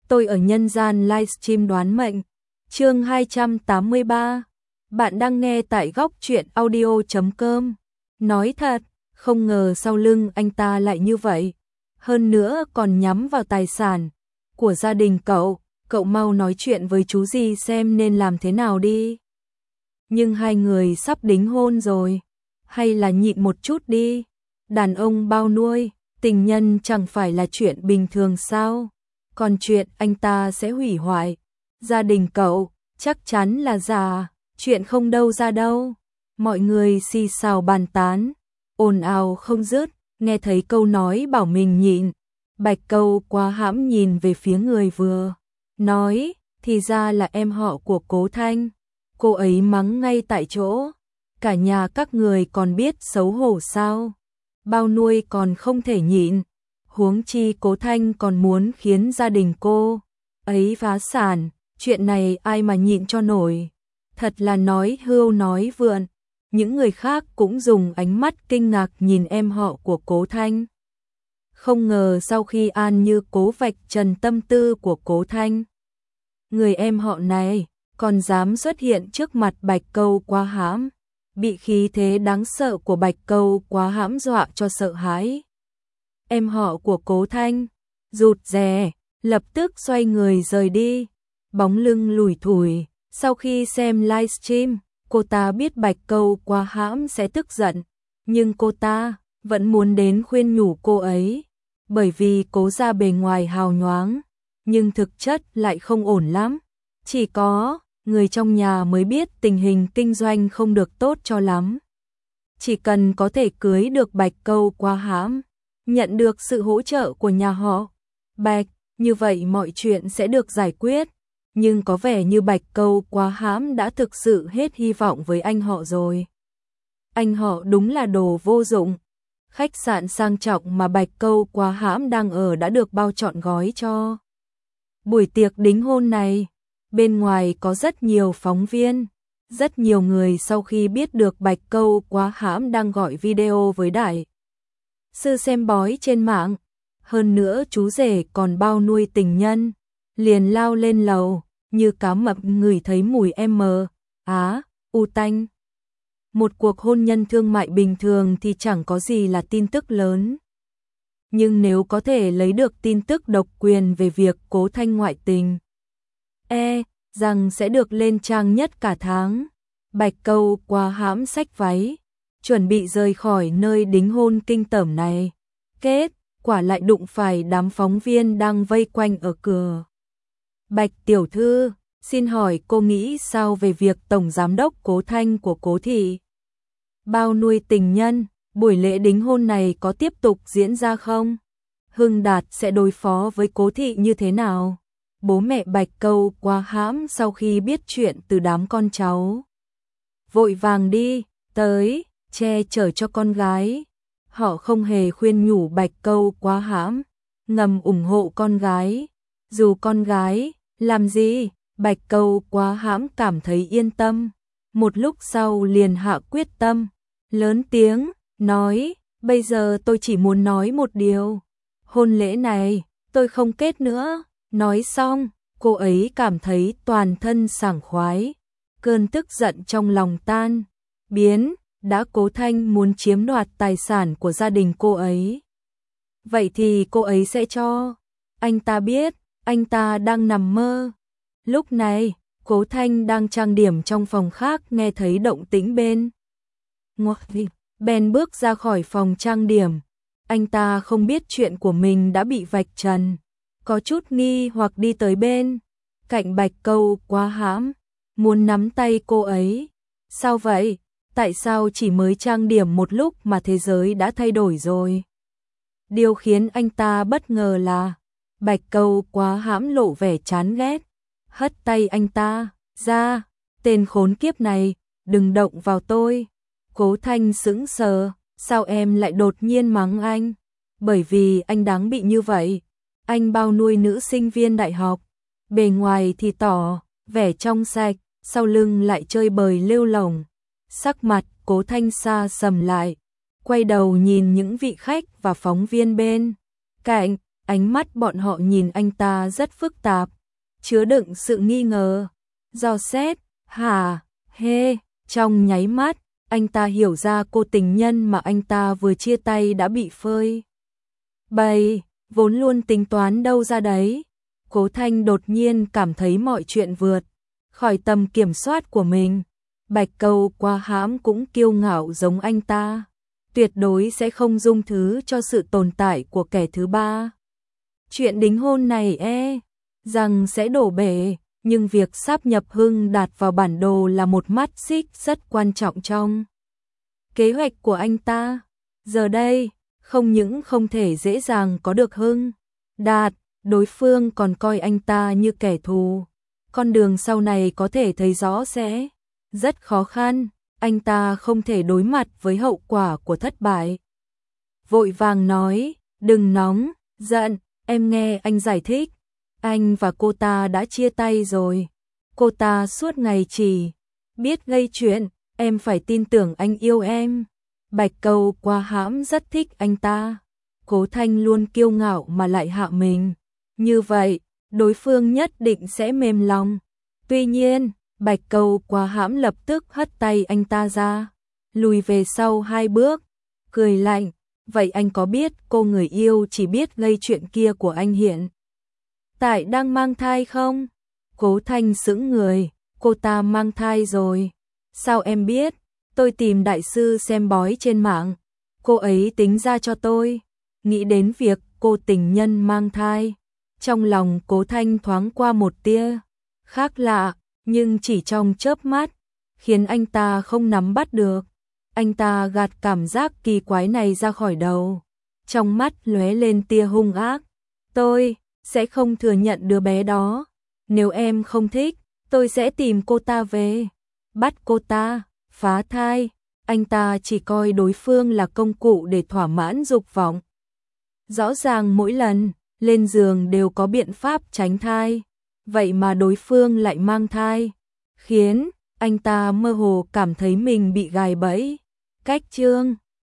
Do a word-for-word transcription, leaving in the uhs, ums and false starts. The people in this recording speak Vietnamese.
tôi ở nhân gian livestream đoán mệnh. Chương hai trăm tám mươi ba. Bạn đang nghe tại góc truyện audio chấm com. Nói thật, không ngờ sau lưng anh ta lại như vậy. Hơn nữa còn nhắm vào tài sản của gia đình cậu. Cậu mau nói chuyện với chú gì xem nên làm thế nào đi. Nhưng hai người sắp đính hôn rồi. Hay là nhịn một chút đi. Đàn ông bao nuôi, tình nhân chẳng phải là chuyện bình thường sao? Còn chuyện anh ta sẽ hủy hoại gia đình cậu, chắc chắn là giả, chuyện không đâu ra đâu. Mọi người xì xào bàn tán, ồn ào không dứt, nghe thấy câu nói bảo mình nhịn. Bạch Câu quá hãm nhìn về phía người vừa nói, thì ra là em họ của Cố Thanh. Cô ấy mắng ngay tại chỗ, cả nhà các người còn biết xấu hổ sao? Bao nuôi còn không thể nhịn, huống chi Cố Thanh còn muốn khiến gia đình cô ấy phá sản, chuyện này ai mà nhịn cho nổi. Thật là nói hưu nói vượn. Những người khác cũng dùng ánh mắt kinh ngạc nhìn em họ của Cố Thanh. Không ngờ sau khi An Như cố vạch trần tâm tư của Cố Thanh, người em họ này còn dám xuất hiện trước mặt Bạch Câu quá hãm. Bị khí thế đáng sợ của Bạch Câu quá hãm dọa cho sợ hãi. Em họ của Cố Thanh rụt rè, lập tức xoay người rời đi, bóng lưng lủi thủi. Sau khi xem livestream, cô ta biết Bạch Câu quá hãm sẽ tức giận, nhưng cô ta vẫn muốn đến khuyên nhủ cô ấy, bởi vì Cố gia bề ngoài hào nhoáng, nhưng thực chất lại không ổn lắm. Chỉ có người trong nhà mới biết tình hình kinh doanh không được tốt cho lắm. Chỉ cần có thể cưới được Bạch Câu quá hãm, nhận được sự hỗ trợ của nhà họ Bạch, như vậy mọi chuyện sẽ được giải quyết. Nhưng có vẻ như Bạch Câu quá hãm đã thực sự hết hy vọng với anh họ rồi. Anh họ đúng là đồ vô dụng. Khách sạn sang trọng mà Bạch Câu quá hãm đang ở đã được bao trọn gói cho buổi tiệc đính hôn này. Bên ngoài có rất nhiều phóng viên, rất nhiều người sau khi biết được Bạch Câu quá hãm đang gọi video với đại sư xem bói trên mạng, hơn nữa chú rể còn bao nuôi tình nhân, liền lao lên lầu, như cá mập ngửi thấy mùi em á, u tanh. Một cuộc hôn nhân thương mại bình thường thì chẳng có gì là tin tức lớn. Nhưng nếu có thể lấy được tin tức độc quyền về việc Cố Thanh ngoại tình, e rằng sẽ được lên trang nhất cả tháng. Bạch Câu quá hãm xách váy, chuẩn bị rời khỏi nơi đính hôn kinh tởm này. Kết quả lại đụng phải đám phóng viên đang vây quanh ở cửa. Bạch tiểu thư, xin hỏi cô nghĩ sao về việc tổng giám đốc Cố Thanh của Cố thị bao nuôi tình nhân, buổi lễ đính hôn này có tiếp tục diễn ra không? Hưng Đạt sẽ đối phó với Cố thị như thế nào? Bố mẹ Bạch Câu quá hãm sau khi biết chuyện từ đám con cháu, vội vàng đi tới che chở cho con gái. Họ không hề khuyên nhủ Bạch Câu quá hãm, ngầm ủng hộ con gái. Dù con gái làm gì, Bạch Câu quá hãm cảm thấy yên tâm. Một lúc sau liền hạ quyết tâm, lớn tiếng nói, bây giờ tôi chỉ muốn nói một điều, hôn lễ này tôi không kết nữa. Nói xong, cô ấy cảm thấy toàn thân sảng khoái, cơn tức giận trong lòng tan biến. Đã Cố Thanh muốn chiếm đoạt tài sản của gia đình cô ấy, vậy thì cô ấy sẽ cho anh ta biết anh ta đang nằm mơ. Lúc này, Cố Thanh đang trang điểm trong phòng khác, nghe thấy động tĩnh bên ngoài, bèn bước ra khỏi phòng trang điểm. Anh ta không biết chuyện của mình đã bị vạch trần, có chút nghi hoặc đi tới bên cạnh Bạch Câu quá hãm, muốn nắm tay cô ấy. Sao vậy? Tại sao chỉ mới trang điểm một lúc mà thế giới đã thay đổi rồi? Điều khiến anh ta bất ngờ là Bạch Câu quá hãm lộ vẻ chán ghét, hất tay anh ta ra, tên khốn kiếp này, đừng động vào tôi. Cố Thanh sững sờ, sao em lại đột nhiên mắng anh? Bởi vì anh đáng bị như vậy. Anh bao nuôi nữ sinh viên đại học, bề ngoài thì tỏ vẻ trong sạch, sau lưng lại chơi bời lêu lổng. Sắc mặt Cố Thanh xa sầm lại, quay đầu nhìn những vị khách và phóng viên bên cạnh, ánh mắt bọn họ nhìn anh ta rất phức tạp, chứa đựng sự nghi ngờ, dò xét, hả, hê, trong nháy mắt, anh ta hiểu ra cô tình nhân mà anh ta vừa chia tay đã bị phơi bày, vốn luôn tính toán đâu ra đấy. Cố Thanh đột nhiên cảm thấy mọi chuyện vượt khỏi tầm kiểm soát của mình. Bạch Câu Qua Hãm cũng kiêu ngạo giống anh ta, tuyệt đối sẽ không dung thứ cho sự tồn tại của kẻ thứ ba. Chuyện đính hôn này e rằng sẽ đổ bể, nhưng việc sáp nhập Hưng Đạt vào bản đồ là một mắt xích rất quan trọng trong kế hoạch của anh ta. Giờ đây, không những không thể dễ dàng có được Hưng Đạt, đối phương còn coi anh ta như kẻ thù. Con đường sau này có thể thấy rõ sẽ rất khó khăn, anh ta không thể đối mặt với hậu quả của thất bại. Vội vàng nói, đừng nóng, giận, em nghe anh giải thích. Anh và cô ta đã chia tay rồi. Cô ta suốt ngày chỉ biết gây chuyện, em phải tin tưởng anh yêu em. Bạch Câu Qua Hãm rất thích anh ta. Cố Thanh luôn kiêu ngạo mà lại hạ mình. Như vậy, đối phương nhất định sẽ mềm lòng. Tuy nhiên, Bạch Câu Qua Hãm lập tức hất tay anh ta ra, lùi về sau hai bước, cười lạnh. Vậy anh có biết cô người yêu chỉ biết gây chuyện kia của anh hiện tại đang mang thai không? Cố Thanh sững người, cô ta mang thai rồi. Sao em biết? Tôi tìm đại sư xem bói trên mạng. Cô ấy tính ra cho tôi. Nghĩ đến việc cô tình nhân mang thai, trong lòng Cố Thanh thoáng qua một tia khác lạ, nhưng chỉ trong chớp mắt, khiến anh ta không nắm bắt được. Anh ta gạt cảm giác kỳ quái này ra khỏi đầu, trong mắt lóe lên tia hung ác. Tôi sẽ không thừa nhận đứa bé đó. Nếu em không thích, tôi sẽ tìm cô ta về, bắt cô ta phá thai. Anh ta chỉ coi đối phương là công cụ để thỏa mãn dục vọng. Rõ ràng mỗi lần lên giường đều có biện pháp tránh thai, vậy mà đối phương lại mang thai, khiến anh ta mơ hồ cảm thấy mình bị gài bẫy. Cách chương